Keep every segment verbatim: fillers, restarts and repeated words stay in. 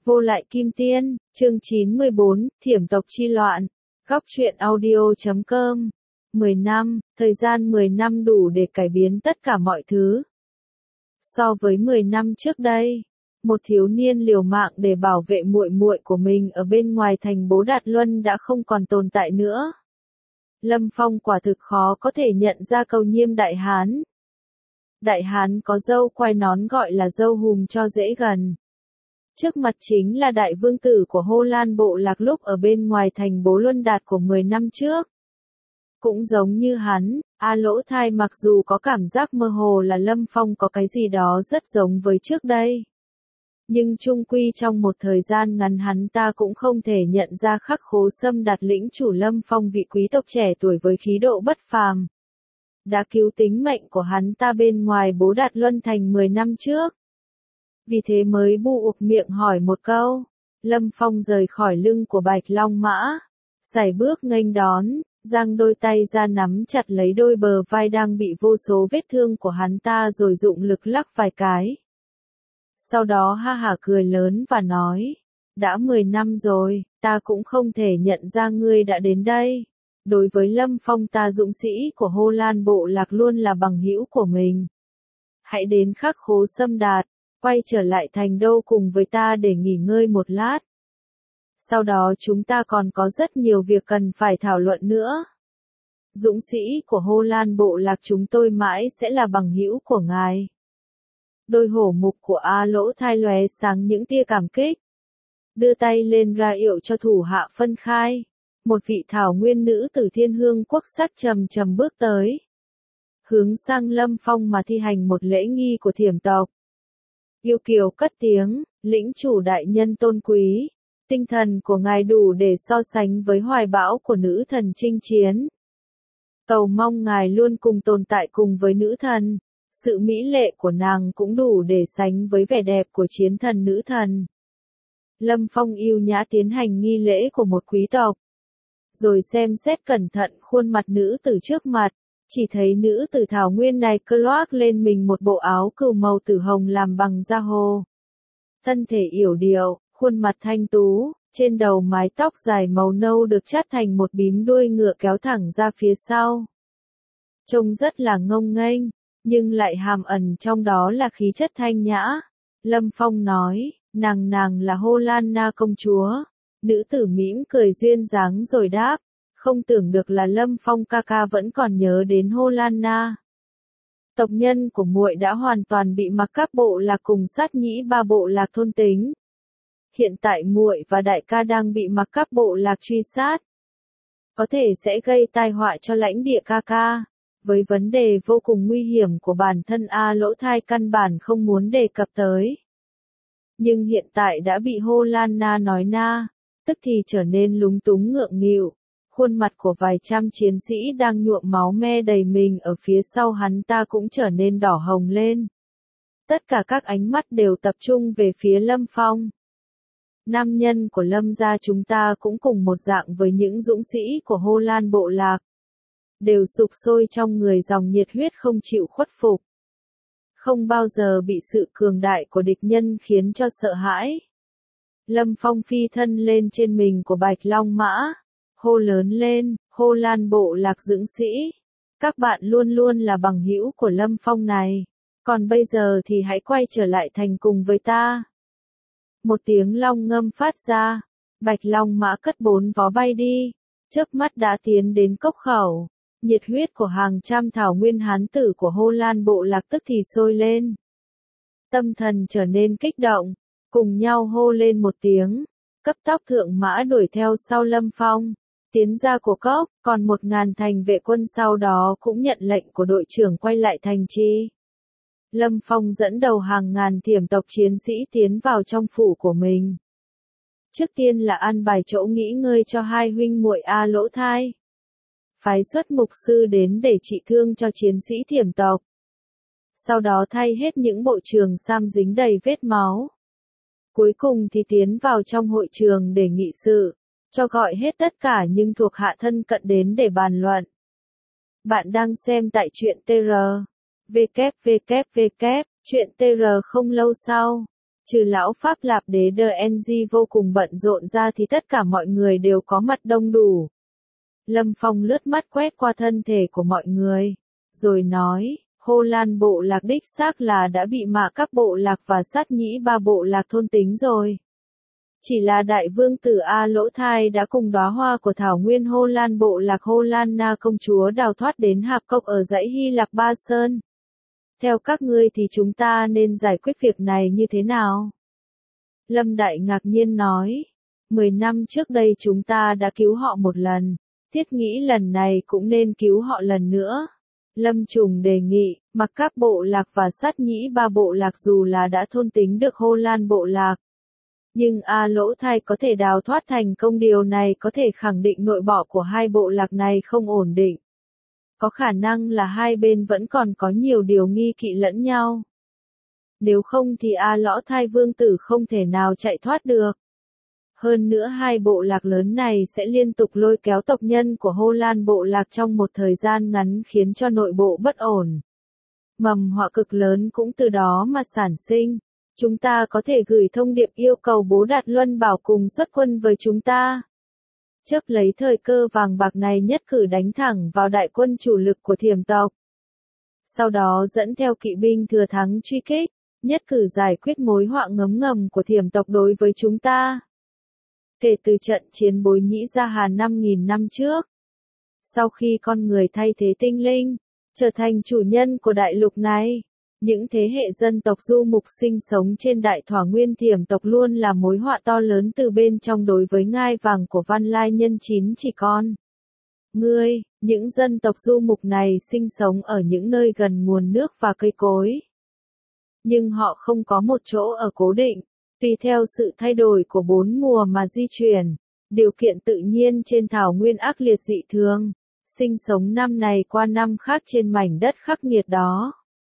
Vô lại kim tiên, chương chín mươi bốn, thiểm tộc chi loạn. Góc truyện audio chấm com. mười năm, thời gian mười năm đủ để cải biến tất cả mọi thứ. So với mười năm trước đây, một thiếu niên liều mạng để bảo vệ muội muội của mình ở bên ngoài thành Bố Đạt Luân đã không còn tồn tại nữa. Lâm Phong quả thực khó có thể nhận ra Cầu Nhiêm Đại Hán. Đại Hán có râu quai nón gọi là râu hùm cho dễ gần. Trước mặt chính là đại vương tử của Hô Lan bộ lạc lúc ở bên ngoài thành Bố Luân Đạt của mười năm trước. Cũng giống như hắn, A Lỗ Thai mặc dù có cảm giác mơ hồ là Lâm Phong có cái gì đó rất giống với trước đây. Nhưng chung quy trong một thời gian ngắn hắn ta cũng không thể nhận ra Khắc Khố Sâm Đạt lĩnh chủ Lâm Phong vị quý tộc trẻ tuổi với khí độ bất phàm. Đã cứu tính mệnh của hắn ta bên ngoài Bố Đạt Luân thành mười năm trước. Vì thế mới bu ụp miệng hỏi một câu. Lâm Phong rời khỏi lưng của Bạch Long Mã, sải bước nghênh đón, giang đôi tay ra nắm chặt lấy đôi bờ vai đang bị vô số vết thương của hắn ta rồi dụng lực lắc vài cái. Sau đó ha hả cười lớn và nói, đã mười năm rồi, ta cũng không thể nhận ra ngươi đã đến đây. Đối với Lâm Phong ta dũng sĩ của Hô Lan bộ lạc luôn là bằng hữu của mình. Hãy đến Khắc Khố Sâm Đạt, quay trở lại thành đô cùng với ta để nghỉ ngơi một lát. Sau đó chúng ta còn có rất nhiều việc cần phải thảo luận nữa. Dũng sĩ của Hô Lan bộ lạc chúng tôi mãi sẽ là bằng hữu của ngài. Đôi hổ mục của A Lỗ Thai lóe sáng những tia cảm kích. Đưa tay lên ra hiệu cho thủ hạ phân khai. Một vị thảo nguyên nữ từ Thiên Hương quốc sắc trầm trầm bước tới. Hướng sang Lâm Phong mà thi hành một lễ nghi của thiểm tộc. Yêu kiều cất tiếng, lĩnh chủ đại nhân tôn quý. Tinh thần của ngài đủ để so sánh với hoài bão của nữ thần chinh chiến. Cầu mong ngài luôn cùng tồn tại cùng với nữ thần. Sự mỹ lệ của nàng cũng đủ để sánh với vẻ đẹp của chiến thần nữ thần. Lâm Phong yêu nhã tiến hành nghi lễ của một quý tộc. Rồi xem xét cẩn thận khuôn mặt nữ tử trước mặt. Chỉ thấy nữ tử thảo nguyên này cơ loác lên mình một bộ áo cừu màu tử hồng làm bằng da hồ. Thân thể yểu điệu, khuôn mặt thanh tú, trên đầu mái tóc dài màu nâu được chát thành một bím đuôi ngựa kéo thẳng ra phía sau. Trông rất là ngông nghênh, nhưng lại hàm ẩn trong đó là khí chất thanh nhã. Lâm Phong nói, nàng nàng là Hô Lan Na công chúa. Nữ tử mỉm cười duyên dáng rồi đáp. Không tưởng được là Lâm Phong ca ca vẫn còn nhớ đến Hô Lan Na. Tộc nhân của muội đã hoàn toàn bị Mặc Các bộ lạc cùng Sát Nhĩ ba bộ lạc thôn tính. Hiện tại muội và đại ca đang bị Mặc Các bộ lạc truy sát. Có thể sẽ gây tai họa cho lãnh địa ca ca. Với vấn đề vô cùng nguy hiểm của bản thân A Lỗ Thai căn bản không muốn đề cập tới. Nhưng hiện tại đã bị Hô Lan Na nói na, tức thì trở nên lúng túng ngượng nghịu. Khuôn mặt của vài trăm chiến sĩ đang nhuộm máu me đầy mình ở phía sau hắn ta cũng trở nên đỏ hồng lên. Tất cả các ánh mắt đều tập trung về phía Lâm Phong. Nam nhân của Lâm gia chúng ta cũng cùng một dạng với những dũng sĩ của Hô Lan bộ lạc. Đều sục sôi trong người dòng nhiệt huyết không chịu khuất phục. Không bao giờ bị sự cường đại của địch nhân khiến cho sợ hãi. Lâm Phong phi thân lên trên mình của Bạch Long Mã. Hô lớn lên, Hô Lan bộ lạc dũng sĩ. Các bạn luôn luôn là bằng hữu của Lâm Phong này. Còn bây giờ thì hãy quay trở lại thành cùng với ta. Một tiếng long ngâm phát ra. Bạch Long Mã cất bốn vó bay đi. Chớp mắt đã tiến đến cốc khẩu. Nhiệt huyết của hàng trăm thảo nguyên hán tử của Hô Lan bộ lạc tức thì sôi lên. Tâm thần trở nên kích động. Cùng nhau hô lên một tiếng. Cấp tốc thượng mã đuổi theo sau Lâm Phong. Tiến ra của cốc, còn một ngàn thành vệ quân sau đó cũng nhận lệnh của đội trưởng quay lại thành trì. Lâm Phong dẫn đầu hàng ngàn thiểm tộc chiến sĩ tiến vào trong phủ của mình. Trước tiên là an bài chỗ nghỉ ngơi cho hai huynh muội A Lỗ Thai. Phái xuất mục sư đến để trị thương cho chiến sĩ thiểm tộc. Sau đó thay hết những bộ trường sam dính đầy vết máu. Cuối cùng thì tiến vào trong hội trường để nghị sự. Cho gọi hết tất cả những thuộc hạ thân cận đến để bàn luận. Bạn đang xem tại truyện tê rờ. vê kép vê kép vê kép, truyện tê rờ không lâu sau. Trừ lão Pháp Lạp đế đê en giê vô cùng bận rộn ra thì tất cả mọi người đều có mặt đông đủ. Lâm Phong lướt mắt quét qua thân thể của mọi người, rồi nói, Hồ Lan bộ lạc đích xác là đã bị Mạ Các bộ lạc và Sát Nhĩ Ba bộ lạc thôn tính rồi. Chỉ là đại vương tử A Lỗ Thai đã cùng đóa hoa của thảo nguyên Hồ Lan bộ lạc Hồ Lan Na công chúa đào thoát đến Hạp Cốc ở dãy Hy Lạc Ba Sơn. Theo các ngươi thì chúng ta nên giải quyết việc này như thế nào? Lâm Đại ngạc nhiên nói, mười năm trước đây chúng ta đã cứu họ một lần, thiết nghĩ lần này cũng nên cứu họ lần nữa. Lâm Trùng đề nghị, mặc các bộ lạc và Sát Nhĩ Ba bộ lạc dù là đã thôn tính được Hồ Lan bộ lạc. Nhưng A Lỗ Thai có thể đào thoát thành công, điều này có thể khẳng định nội bộ của hai bộ lạc này không ổn định. Có khả năng là hai bên vẫn còn có nhiều điều nghi kỵ lẫn nhau. Nếu không thì A Lỗ Thai vương tử không thể nào chạy thoát được. Hơn nữa hai bộ lạc lớn này sẽ liên tục lôi kéo tộc nhân của Hồ Lan bộ lạc trong một thời gian ngắn khiến cho nội bộ bất ổn. Mầm họa cực lớn cũng từ đó mà sản sinh. Chúng ta có thể gửi thông điệp yêu cầu Bố Đạt Luân Bảo cùng xuất quân với chúng ta. Chớp lấy thời cơ vàng bạc này nhất cử đánh thẳng vào đại quân chủ lực của Thiểm tộc. Sau đó dẫn theo kỵ binh thừa thắng truy kích, nhất cử giải quyết mối họa ngấm ngầm của Thiểm tộc đối với chúng ta. Kể từ trận chiến Bối Nhĩ Gia Hà năm nghìn năm trước, sau khi con người thay thế tinh linh, trở thành chủ nhân của đại lục này, những thế hệ dân tộc du mục sinh sống trên đại thỏa nguyên Thiểm tộc luôn là mối họa to lớn từ bên trong đối với ngai vàng của Văn Lai Nhân chín chỉ con. Ngươi, những dân tộc du mục này sinh sống ở những nơi gần nguồn nước và cây cối. Nhưng họ không có một chỗ ở cố định, tùy theo sự thay đổi của bốn mùa mà di chuyển, điều kiện tự nhiên trên thảo nguyên ác liệt dị thường, sinh sống năm này qua năm khác trên mảnh đất khắc nghiệt đó.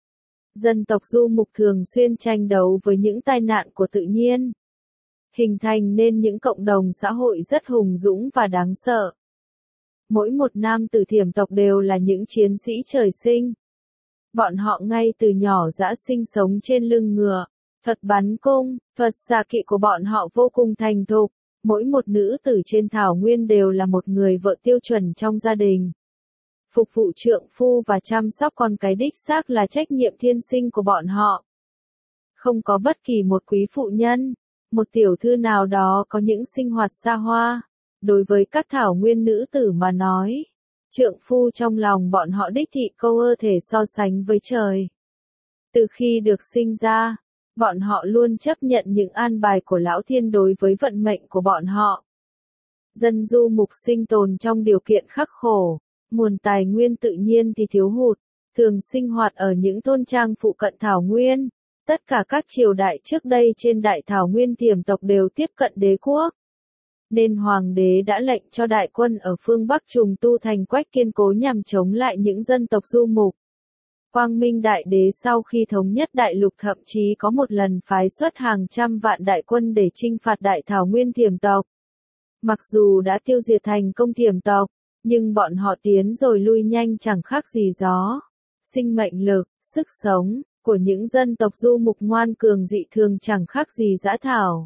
Dân tộc du mục thường xuyên tranh đấu với những tai nạn của tự nhiên, hình thành nên những cộng đồng xã hội rất hùng dũng và đáng sợ. Mỗi một nam tử Thiểm tộc đều là những chiến sĩ trời sinh. Bọn họ ngay từ nhỏ đã sinh sống trên lưng ngựa, thuật bắn cung, thuật xạ kỵ của bọn họ vô cùng thành thục. Mỗi một nữ tử trên thảo nguyên đều là một người vợ tiêu chuẩn trong gia đình. Phục vụ trượng phu và chăm sóc con cái đích xác là trách nhiệm thiên sinh của bọn họ. Không có bất kỳ một quý phụ nhân, một tiểu thư nào đó có những sinh hoạt xa hoa. Đối với các thảo nguyên nữ tử mà nói, trượng phu trong lòng bọn họ đích thị câu ơ thể so sánh với trời. Từ khi được sinh ra, bọn họ luôn chấp nhận những an bài của Lão Thiên đối với vận mệnh của bọn họ. Dân du mục sinh tồn trong điều kiện khắc khổ, nguồn tài nguyên tự nhiên thì thiếu hụt, thường sinh hoạt ở những thôn trang phụ cận thảo nguyên. Tất cả các triều đại trước đây trên đại thảo nguyên Thiểm tộc đều tiếp cận đế quốc. Nên hoàng đế đã lệnh cho đại quân ở phương Bắc trùng tu thành quách kiên cố nhằm chống lại những dân tộc du mục. Quang Minh Đại Đế sau khi thống nhất đại lục thậm chí có một lần phái xuất hàng trăm vạn đại quân để chinh phạt đại thảo nguyên Thiểm tộc. Mặc dù đã tiêu diệt thành công Thiểm tộc, nhưng bọn họ tiến rồi lui nhanh chẳng khác gì gió. Sinh mệnh lực, sức sống của những dân tộc du mục ngoan cường dị thường chẳng khác gì dã thảo.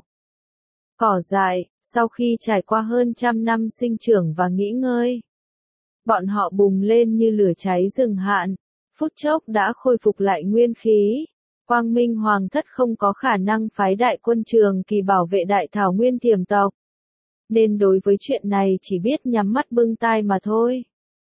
Cỏ dại, sau khi trải qua hơn trăm năm sinh trưởng và nghỉ ngơi, bọn họ bùng lên như lửa cháy rừng hạn, phút chốc đã khôi phục lại nguyên khí. Quang Minh Hoàng thất không có khả năng phái đại quân Trường Kỳ bảo vệ đại thảo nguyên Thiểm tộc, nên đối với chuyện này chỉ biết nhắm mắt bưng tai mà thôi.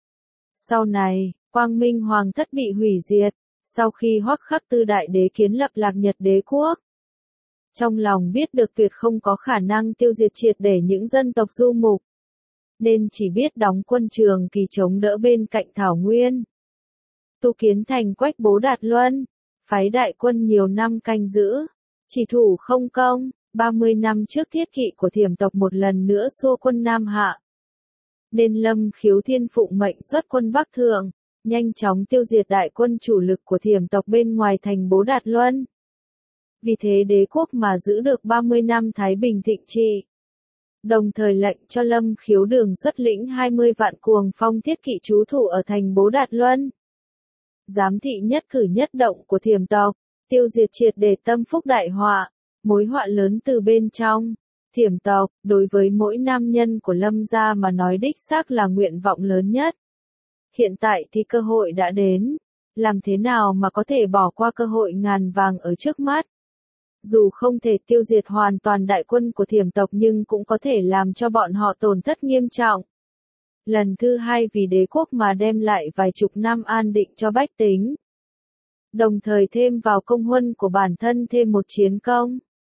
Sau này, Quang Minh Hoàng thất bị hủy diệt, sau khi Hoắc Khắc Tư đại đế kiến lập Lạc Nhật đế quốc. Trong lòng biết được tuyệt không có khả năng tiêu diệt triệt để những dân tộc du mục, nên chỉ biết đóng quân Trường Kỳ chống đỡ bên cạnh thảo nguyên. Tu kiến thành quách Bố Đạt Luân, phái đại quân nhiều năm canh giữ, chỉ thủ không công. ba mươi năm trước thiết kỵ của Thiểm tộc một lần nữa xua quân Nam Hạ. Nên Lâm Khiếu Thiên phụng mệnh xuất quân Bắc Thượng, nhanh chóng tiêu diệt đại quân chủ lực của Thiểm tộc bên ngoài thành Bố Đạt Luân. Vì thế đế quốc mà giữ được ba mươi năm thái bình thịnh trị. Đồng thời lệnh cho Lâm Khiếu Đường xuất lĩnh hai mươi vạn cuồng phong thiết kỵ trú thủ ở thành Bố Đạt Luân. Giám thị nhất cử nhất động của Thiểm tộc, tiêu diệt triệt để tâm phúc đại họa. Mối họa lớn từ bên trong. Thiểm tộc, đối với mỗi nam nhân của Lâm gia mà nói đích xác là nguyện vọng lớn nhất. Hiện tại thì cơ hội đã đến. Làm thế nào mà có thể bỏ qua cơ hội ngàn vàng ở trước mắt? Dù không thể tiêu diệt hoàn toàn đại quân của thiểm tộc nhưng cũng có thể làm cho bọn họ tổn thất nghiêm trọng. Lần thứ hai vì đế quốc mà đem lại vài chục năm an định cho bách tính. Đồng thời thêm vào công huân của bản thân thêm một chiến công.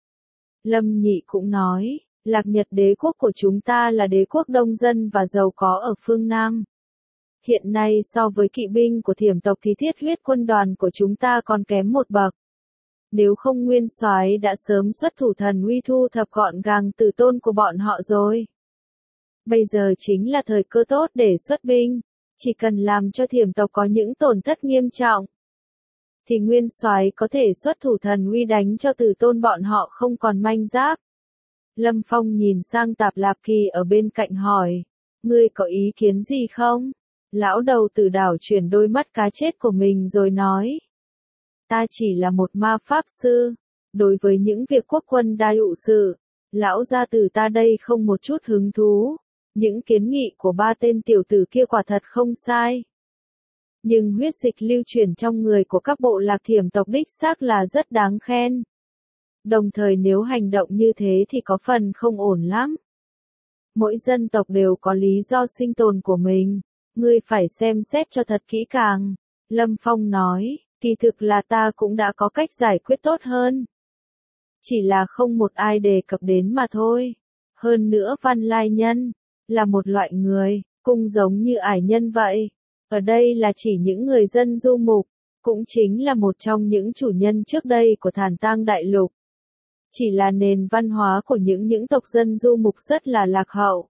Lâm Nhị cũng nói, Lạc Nhật đế quốc của chúng ta là đế quốc đông dân và giàu có ở phương Nam. Hiện nay so với kỵ binh của thiểm tộc thì thiết huyết quân đoàn của chúng ta còn kém một bậc. Nếu không nguyên soái đã sớm xuất thủ thần uy thu thập gọn gàng tử tôn của bọn họ rồi. Bây giờ chính là thời cơ tốt để xuất binh, chỉ cần làm cho thiểm tộc có những tổn thất nghiêm trọng. Thì nguyên soái có thể xuất thủ thần uy đánh cho tử tôn bọn họ không còn manh giáp. Lâm Phong nhìn sang Tạp Lạp Kỳ ở bên cạnh hỏi, ngươi có ý kiến gì không? Lão đầu tử đảo chuyển đôi mắt cá chết của mình rồi nói. Ta chỉ là một ma pháp sư, đối với những việc quốc quân đa dụ sự, lão gia tử ta đây không một chút hứng thú. Những kiến nghị của ba tên tiểu tử kia quả thật không sai. Nhưng huyết dịch lưu chuyển trong người của các bộ lạc thiểm tộc đích xác là rất đáng khen. Đồng thời nếu hành động như thế thì có phần không ổn lắm. Mỗi dân tộc đều có lý do sinh tồn của mình, ngươi phải xem xét cho thật kỹ càng. Lâm Phong nói, kỳ thực là ta cũng đã có cách giải quyết tốt hơn. Chỉ là không một ai đề cập đến mà thôi. Hơn nữa Văn Lai Nhân là một loại người, cũng giống như ải nhân vậy. Ở đây là chỉ những người dân du mục, cũng chính là một trong những chủ nhân trước đây của Thản Tang Đại Lục. Chỉ là nền văn hóa của những những tộc dân du mục rất là lạc hậu.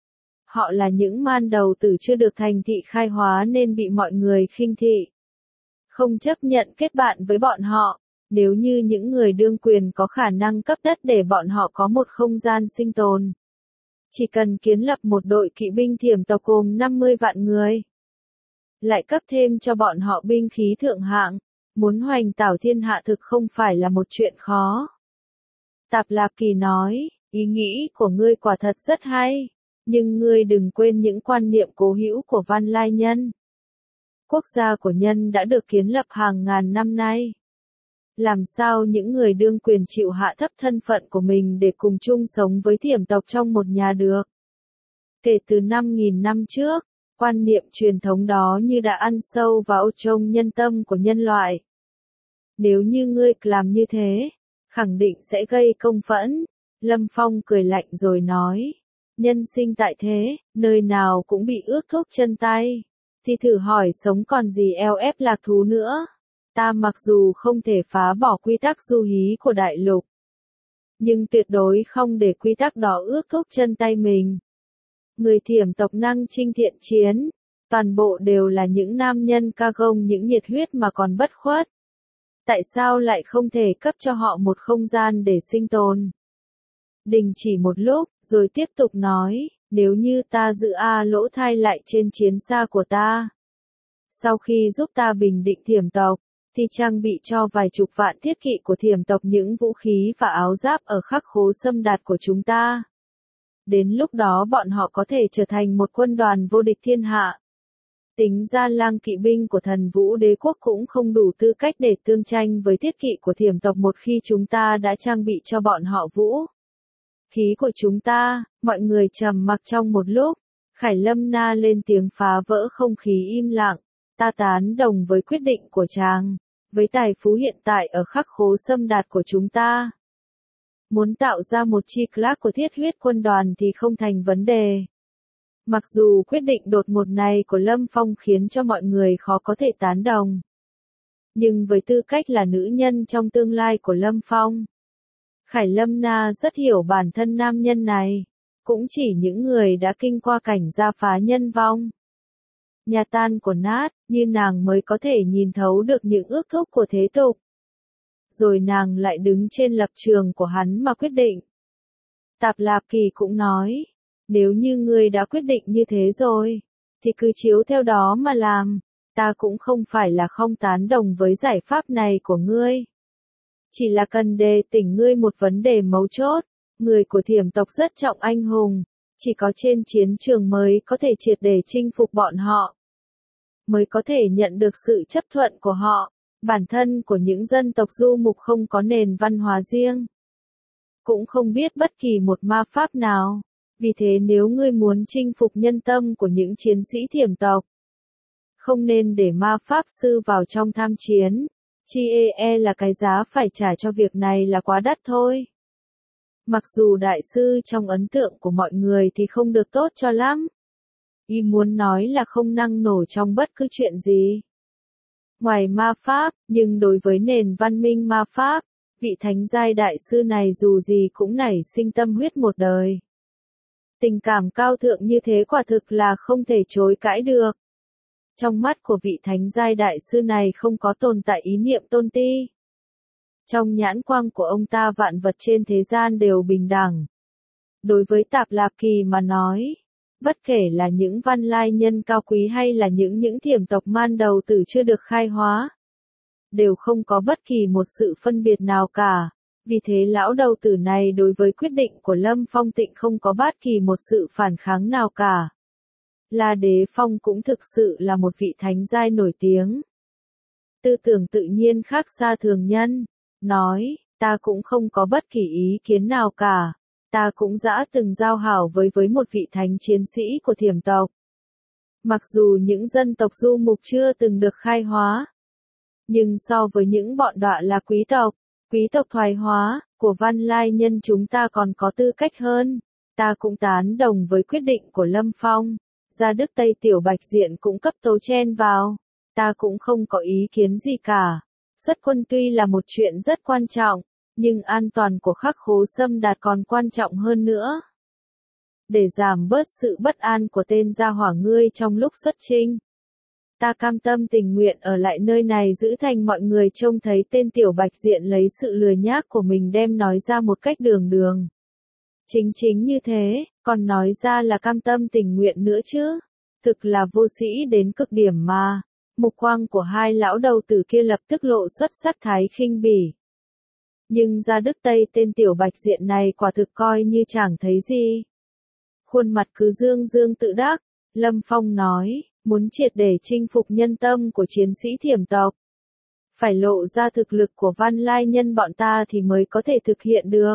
Họ là những man đầu tử chưa được thành thị khai hóa nên bị mọi người khinh thị. Không chấp nhận kết bạn với bọn họ, nếu như những người đương quyền có khả năng cấp đất để bọn họ có một không gian sinh tồn. Chỉ cần kiến lập một đội kỵ binh thiểm tộc gồm năm mươi vạn người. Lại cấp thêm cho bọn họ binh khí thượng hạng, muốn hoành tảo thiên hạ thực không phải là một chuyện khó. Tạp Lạp Kỳ nói, ý nghĩ của ngươi quả thật rất hay, nhưng ngươi đừng quên những quan niệm cố hữu của Văn Lai Nhân. Quốc gia của nhân đã được kiến lập hàng ngàn năm nay. Làm sao những người đương quyền chịu hạ thấp thân phận của mình để cùng chung sống với thiểm tộc trong một nhà được? Kể từ năm nghìn năm trước, quan niệm truyền thống đó như đã ăn sâu vào trong nhân tâm của nhân loại. Nếu như ngươi làm như thế, khẳng định sẽ gây công phẫn. Lâm Phong cười lạnh rồi nói, nhân sinh tại thế, nơi nào cũng bị ước thúc chân tay. Thì thử hỏi sống còn gì eo ép lạc thú nữa. Ta mặc dù không thể phá bỏ quy tắc du hí của đại lục, nhưng tuyệt đối không để quy tắc đó ước thúc chân tay mình. Người thiểm tộc năng chinh thiện chiến, toàn bộ đều là những nam nhân ca gông những nhiệt huyết mà còn bất khuất. Tại sao lại không thể cấp cho họ một không gian để sinh tồn? Đình chỉ một lúc, rồi tiếp tục nói, nếu như ta giữ A lỗ thai lại trên chiến xa của ta. Sau khi giúp ta bình định thiểm tộc, thì trang bị cho vài chục vạn thiết kỵ của thiểm tộc những vũ khí và áo giáp ở khắc khố xâm đạt của chúng ta. Đến lúc đó bọn họ có thể trở thành một quân đoàn vô địch thiên hạ. Tính ra lang kỵ binh của thần vũ đế quốc cũng không đủ tư cách để tương tranh với thiết kỵ của thiểm tộc một khi chúng ta đã trang bị cho bọn họ vũ khí của chúng ta. Mọi người trầm mặc trong một lúc, Khải Lâm Na lên tiếng phá vỡ không khí im lặng. Ta tán đồng với quyết định của chàng, với tài phú hiện tại ở khắc khố xâm đạt của chúng ta. Muốn tạo ra một chi class của thiết huyết quân đoàn thì không thành vấn đề. Mặc dù quyết định đột ngột này của Lâm Phong khiến cho mọi người khó có thể tán đồng. Nhưng với tư cách là nữ nhân trong tương lai của Lâm Phong, Khải Lâm Na rất hiểu bản thân nam nhân này. Cũng chỉ những người đã kinh qua cảnh gia phá nhân vong, nhà tan của nát, như nàng mới có thể nhìn thấu được những ước thúc của thế tục. Rồi nàng lại đứng trên lập trường của hắn mà quyết định. Tạp Lạp Kỳ cũng nói, nếu như ngươi đã quyết định như thế rồi, thì cứ chiếu theo đó mà làm, ta cũng không phải là không tán đồng với giải pháp này của ngươi. Chỉ là cần đề tỉnh ngươi một vấn đề mấu chốt, người của thiểm tộc rất trọng anh hùng, chỉ có trên chiến trường mới có thể triệt để chinh phục bọn họ, mới có thể nhận được sự chấp thuận của họ. Bản thân của những dân tộc du mục không có nền văn hóa riêng, cũng không biết bất kỳ một ma pháp nào. Vì thế nếu ngươi muốn chinh phục nhân tâm của những chiến sĩ thiểm tộc, không nên để ma pháp sư vào trong tham chiến. Chi e là cái giá phải trả cho việc này là quá đắt thôi. Mặc dù đại sư trong ấn tượng của mọi người thì không được tốt cho lắm. Y muốn nói là không năng nổ trong bất cứ chuyện gì. Ngoài ma pháp, nhưng đối với nền văn minh ma pháp, vị thánh giai đại sư này dù gì cũng nảy sinh tâm huyết một đời. Tình cảm cao thượng như thế quả thực là không thể chối cãi được. Trong mắt của vị thánh giai đại sư này không có tồn tại ý niệm tôn ti. Trong nhãn quang của ông ta vạn vật trên thế gian đều bình đẳng. Đối với Tạp Lạp Kỳ mà nói, bất kể là những văn lai nhân cao quý hay là những những thiểm tộc man đầu tử chưa được khai hóa, đều không có bất kỳ một sự phân biệt nào cả. Vì thế lão đầu tử này đối với quyết định của Lâm Phong Tịnh không có bất kỳ một sự phản kháng nào cả. La Đế Phong cũng thực sự là một vị thánh giai nổi tiếng. Tư tưởng tự nhiên khác xa thường nhân, nói, ta cũng không có bất kỳ ý kiến nào cả. Ta cũng đã từng giao hảo với với một vị thánh chiến sĩ của thiểm tộc. Mặc dù những dân tộc du mục chưa từng được khai hóa, nhưng so với những bọn đọa là quý tộc, quý tộc thoái hóa, của văn lai nhân chúng ta còn có tư cách hơn. Ta cũng tán đồng với quyết định của Lâm Phong. Gia Đức Tây Tiểu Bạch Diện cũng cấp tấu chen vào. Ta cũng không có ý kiến gì cả. Xuất quân tuy là một chuyện rất quan trọng, nhưng an toàn của Khắc Khố Xâm Đạt còn quan trọng hơn nữa. Để giảm bớt sự bất an của tên gia hỏa ngươi trong lúc xuất chinh, ta cam tâm tình nguyện ở lại nơi này giữ thành mọi người trông thấy tên Tiểu Bạch Diện lấy sự lười nhác của mình đem nói ra một cách đường đường. Chính chính như thế, còn nói ra là cam tâm tình nguyện nữa chứ. Thực là vô sĩ đến cực điểm mà. Mục quang của hai lão đầu tử kia lập tức lộ xuất sắc thái khinh bỉ. Nhưng Gia Đức Tây tên Tiểu Bạch Diện này quả thực coi như chẳng thấy gì. Khuôn mặt cứ dương dương tự đắc, Lâm Phong nói, muốn triệt để chinh phục nhân tâm của chiến sĩ thiểm tộc, phải lộ ra thực lực của văn lai nhân bọn ta thì mới có thể thực hiện được.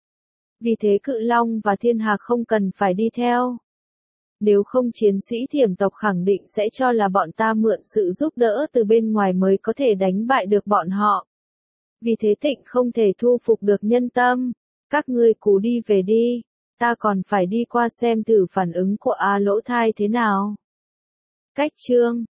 Vì thế Cự Long và Thiên Hạc không cần phải đi theo. Nếu không chiến sĩ thiểm tộc khẳng định sẽ cho là bọn ta mượn sự giúp đỡ từ bên ngoài mới có thể đánh bại được bọn họ. Vì thế Tịnh không thể thu phục được nhân tâm. Các ngươi cú đi về đi. Ta còn phải đi qua xem thử phản ứng của A Lỗ Thai thế nào. Cách chương